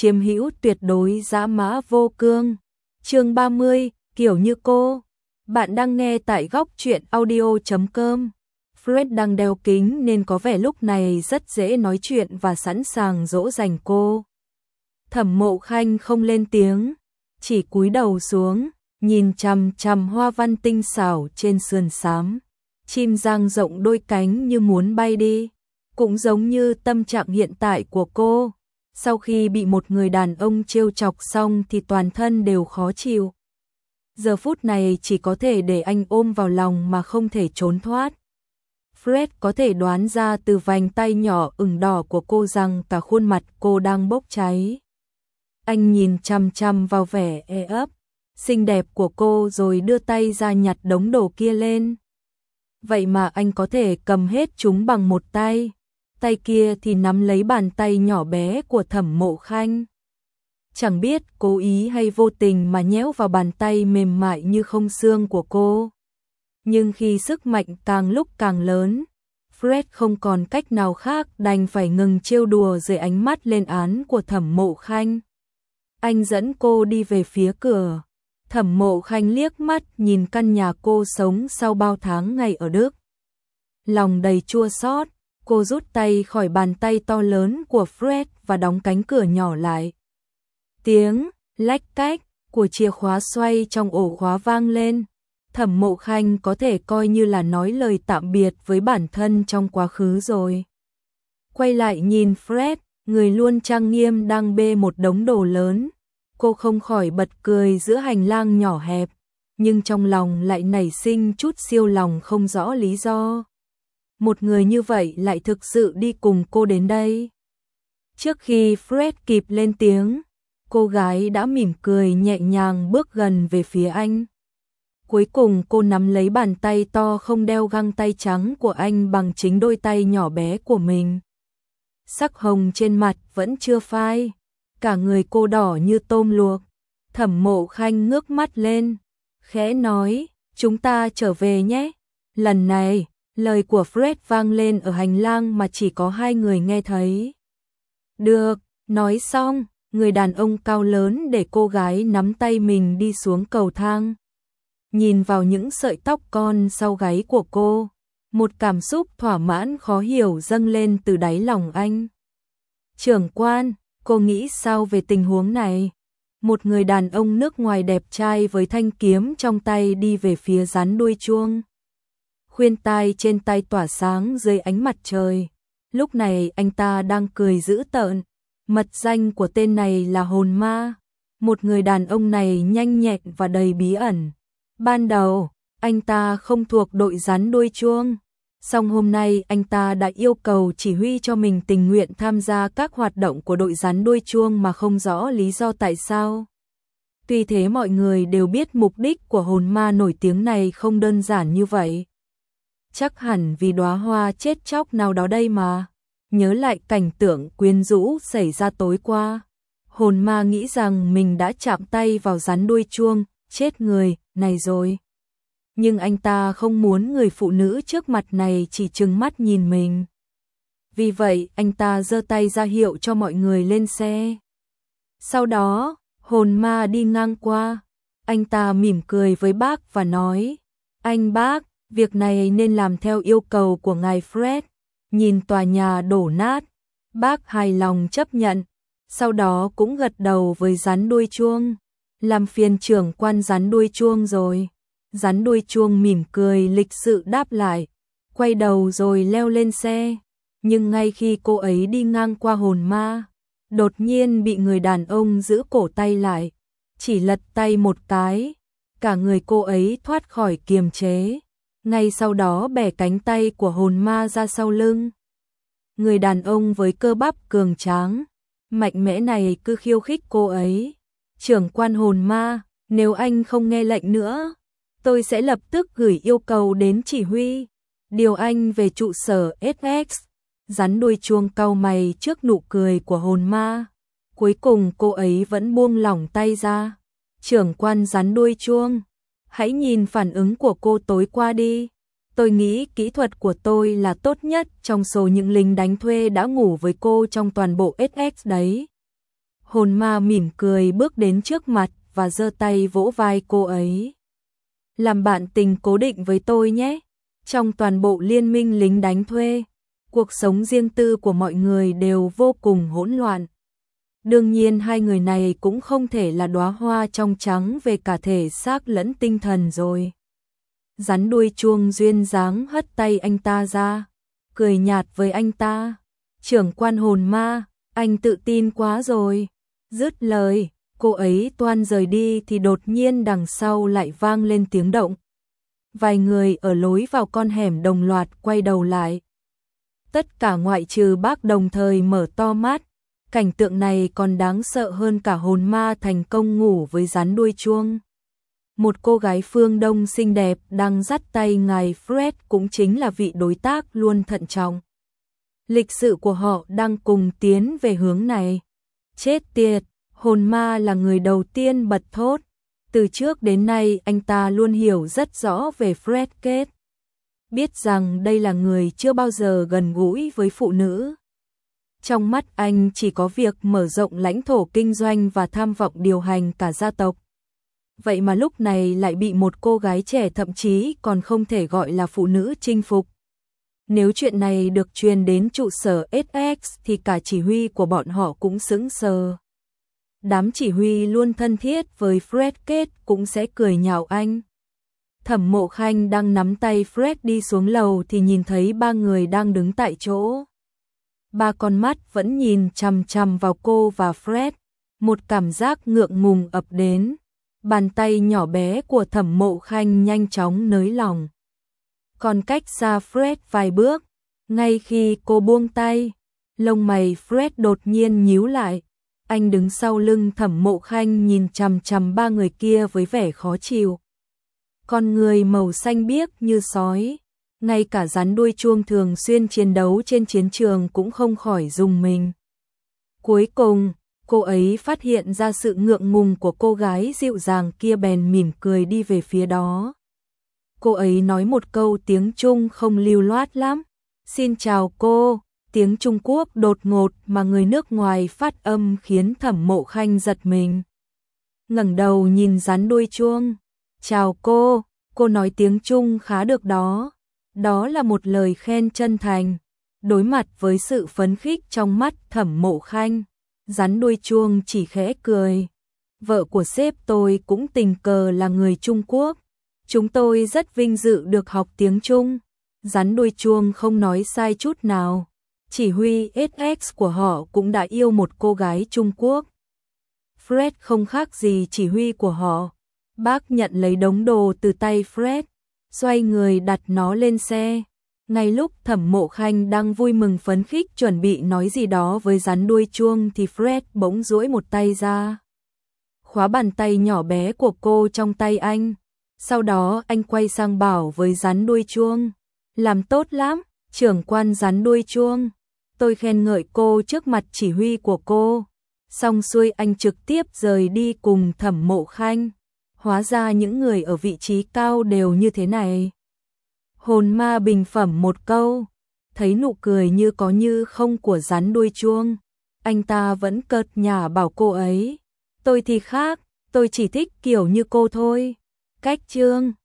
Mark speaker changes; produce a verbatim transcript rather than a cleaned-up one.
Speaker 1: chiếm hữu tuyệt đối dã mã vô cương. Chương ba mươi, kiểu như cô. Bạn đang nghe tại góc truyện audio chấm com. Fred đang đeo kính nên có vẻ lúc này rất dễ nói chuyện và sẵn sàng dỗ dành cô. Thẩm Mộ Khanh không lên tiếng, chỉ cúi đầu xuống, nhìn chằm chằm hoa văn tinh xảo trên sườn xám. Chim dang rộng đôi cánh như muốn bay đi, cũng giống như tâm trạng hiện tại của cô. Sau khi bị một người đàn ông trêu chọc xong thì toàn thân đều khó chịu. Giờ phút này chỉ có thể để anh ôm vào lòng mà không thể trốn thoát. Fred có thể đoán ra từ vành tay nhỏ ửng đỏ của cô rằng cả khuôn mặt cô đang bốc cháy. Anh nhìn chằm chằm vào vẻ e ấp, xinh đẹp của cô rồi đưa tay ra nhặt đống đồ kia lên. Vậy mà anh có thể cầm hết chúng bằng một tay, tay kia thì nắm lấy bàn tay nhỏ bé của Thẩm Mộ Khanh. Chẳng biết cố ý hay vô tình mà nhéo vào bàn tay mềm mại như không xương của cô. Nhưng khi sức mạnh càng lúc càng lớn, Fred không còn cách nào khác đành phải ngừng trêu đùa dưới ánh mắt lên án của Thẩm Mộ Khanh. Anh dẫn cô đi về phía cửa. Thẩm Mộ Khanh liếc mắt nhìn căn nhà cô sống sau bao tháng ngày ở Đức. Lòng đầy chua xót, cô rút tay khỏi bàn tay to lớn của Fred và đóng cánh cửa nhỏ lại. Tiếng lách cách của chìa khóa xoay trong ổ khóa vang lên. Thẩm Mộ Khanh có thể coi như là nói lời tạm biệt với bản thân trong quá khứ rồi. Quay lại nhìn Fred, người luôn trang nghiêm đang bê một đống đồ lớn. Cô không khỏi bật cười giữa hành lang nhỏ hẹp, nhưng trong lòng lại nảy sinh chút siêu lòng không rõ lý do. Một người như vậy lại thực sự đi cùng cô đến đây. Trước khi Fred kịp lên tiếng, cô gái đã mỉm cười nhẹ nhàng bước gần về phía anh. Cuối cùng cô nắm lấy bàn tay to không đeo găng tay trắng của anh bằng chính đôi tay nhỏ bé của mình. Sắc hồng trên mặt vẫn chưa phai, cả người cô đỏ như tôm luộc. Thẩm Mộ Khanh ngước mắt lên, khẽ nói, chúng ta trở về nhé. Lần này, lời của Fred vang lên ở hành lang mà chỉ có hai người nghe thấy. Được, nói xong, người đàn ông cao lớn để cô gái nắm tay mình đi xuống cầu thang. Nhìn vào những sợi tóc con sau gáy của cô, một cảm xúc thỏa mãn khó hiểu dâng lên từ đáy lòng anh. Trưởng quan, cô nghĩ sao về tình huống này? Một người đàn ông nước ngoài đẹp trai với thanh kiếm trong tay đi về phía rắn đuôi chuông. Khuyên tai trên tay tỏa sáng dưới ánh mặt trời. Lúc này anh ta đang cười dữ tợn. Mật danh của tên này là Hồn Ma. Một người đàn ông này nhanh nhẹn và đầy bí ẩn. Ban đầu, anh ta không thuộc đội rắn đuôi chuông. Song hôm nay anh ta đã yêu cầu chỉ huy cho mình tình nguyện tham gia các hoạt động của đội rắn đuôi chuông mà không rõ lý do tại sao. Tuy thế mọi người đều biết mục đích của hồn ma nổi tiếng này không đơn giản như vậy. Chắc hẳn vì đóa hoa chết chóc nào đó đây mà. Nhớ lại cảnh tượng quyến rũ xảy ra tối qua. Hồn ma nghĩ rằng mình đã chạm tay vào rắn đuôi chuông, chết người, này rồi. Nhưng anh ta không muốn người phụ nữ trước mặt này chỉ trừng mắt nhìn mình. Vì vậy anh ta giơ tay ra hiệu cho mọi người lên xe. Sau đó, hồn ma đi ngang qua. Anh ta mỉm cười với bác và nói, anh bác, việc này nên làm theo yêu cầu của ngài Fred. Nhìn tòa nhà đổ nát, bác hài lòng chấp nhận. Sau đó cũng gật đầu với rắn đuôi chuông. Làm phiền trưởng quan rắn đuôi chuông rồi. Rắn đuôi chuông mỉm cười lịch sự đáp lại, quay đầu rồi leo lên xe. Nhưng ngay khi cô ấy đi ngang qua hồn ma, đột nhiên bị người đàn ông giữ cổ tay lại, chỉ lật tay một cái, cả người cô ấy thoát khỏi kiềm chế. Ngay sau đó bẻ cánh tay của hồn ma ra sau lưng. Người đàn ông với cơ bắp cường tráng, mạnh mẽ này cứ khiêu khích cô ấy. Trưởng quan hồn ma, nếu anh không nghe lệnh nữa, tôi sẽ lập tức gửi yêu cầu đến chỉ huy, điều anh về trụ sở ét ích. Rắn đuôi chuông cau mày trước nụ cười của hồn ma. Cuối cùng cô ấy vẫn buông lỏng tay ra. Trưởng quan rắn đuôi chuông, hãy nhìn phản ứng của cô tối qua đi. Tôi nghĩ kỹ thuật của tôi là tốt nhất trong số những lính đánh thuê đã ngủ với cô trong toàn bộ ét ích đấy. Hồn ma mỉm cười bước đến trước mặt và giơ tay vỗ vai cô ấy. Làm bạn tình cố định với tôi nhé. Trong toàn bộ liên minh lính đánh thuê, cuộc sống riêng tư của mọi người đều vô cùng hỗn loạn. Đương nhiên hai người này cũng không thể là đóa hoa trong trắng về cả thể xác lẫn tinh thần rồi. Rắn đuôi chuông duyên dáng hất tay anh ta ra, cười nhạt với anh ta. Trưởng quan hồn ma, anh tự tin quá rồi. Dứt lời, cô ấy toan rời đi thì đột nhiên đằng sau lại vang lên tiếng động. Vài người ở lối vào con hẻm đồng loạt quay đầu lại. Tất cả ngoại trừ bác đồng thời mở to mắt. Cảnh tượng này còn đáng sợ hơn cả hồn ma thành công ngủ với rắn đuôi chuông. Một cô gái phương Đông xinh đẹp đang dắt tay ngài Fred, cũng chính là vị đối tác luôn thận trọng. Lịch sử của họ đang cùng tiến về hướng này. Chết tiệt, hồn ma là người đầu tiên bật thốt. Từ trước đến nay anh ta luôn hiểu rất rõ về Fred Kết. Biết rằng đây là người chưa bao giờ gần gũi với phụ nữ. Trong mắt anh chỉ có việc mở rộng lãnh thổ kinh doanh và tham vọng điều hành cả gia tộc. Vậy mà lúc này lại bị một cô gái trẻ thậm chí còn không thể gọi là phụ nữ chinh phục. Nếu chuyện này được truyền đến trụ sở ét ích thì cả chỉ huy của bọn họ cũng sững sờ. Đám chỉ huy luôn thân thiết với Fred Kết cũng sẽ cười nhạo anh. Thẩm Mộ Khanh đang nắm tay Fred đi xuống lầu thì nhìn thấy ba người đang đứng tại chỗ. Ba con mắt vẫn nhìn chằm chằm vào cô và Fred. Một cảm giác ngượng ngùng ập đến. Bàn tay nhỏ bé của Thẩm Mộ Khanh nhanh chóng nới lỏng. Còn cách xa Fred vài bước, ngay khi cô buông tay, lông mày Fred đột nhiên nhíu lại. Anh đứng sau lưng Thẩm Mộ Khanh nhìn chằm chằm ba người kia với vẻ khó chịu. Con người màu xanh biếc như sói, ngay cả rắn đuôi chuông thường xuyên chiến đấu trên chiến trường cũng không khỏi rùng mình. Cuối cùng, cô ấy phát hiện ra sự ngượng ngùng của cô gái dịu dàng kia bèn mỉm cười đi về phía đó. Cô ấy nói một câu tiếng Trung không lưu loát lắm. Xin chào cô. Tiếng Trung Quốc đột ngột mà người nước ngoài phát âm khiến Thẩm Mộ Khanh giật mình. Ngẩng đầu nhìn rắn đuôi chuông. Chào cô, cô nói tiếng Trung khá được đó. Đó là một lời khen chân thành. Đối mặt với sự phấn khích trong mắt Thẩm Mộ Khanh, rắn đuôi chuông chỉ khẽ cười. Vợ của sếp tôi cũng tình cờ là người Trung Quốc. Chúng tôi rất vinh dự được học tiếng Trung. Rắn đuôi chuông không nói sai chút nào. Chỉ huy ét ích của họ cũng đã yêu một cô gái Trung Quốc. Fred không khác gì chỉ huy của họ. Bác nhận lấy đống đồ từ tay Fred, xoay người đặt nó lên xe. Ngay lúc Thẩm Mộ Khanh đang vui mừng phấn khích chuẩn bị nói gì đó với rắn đuôi chuông thì Fred bỗng duỗi một tay ra, khóa bàn tay nhỏ bé của cô trong tay anh. Sau đó anh quay sang bảo với rắn đuôi chuông. Làm tốt lắm, trưởng quan rắn đuôi chuông. Tôi khen ngợi cô trước mặt chỉ huy của cô. Xong xuôi anh trực tiếp rời đi cùng Thẩm Mộ Khanh. Hóa ra những người ở vị trí cao đều như thế này. Hồn ma bình phẩm một câu. Thấy nụ cười như có như không của rắn đuôi chuông, anh ta vẫn cợt nhả bảo cô ấy. Tôi thì khác, tôi chỉ thích kiểu như cô thôi. Cách chương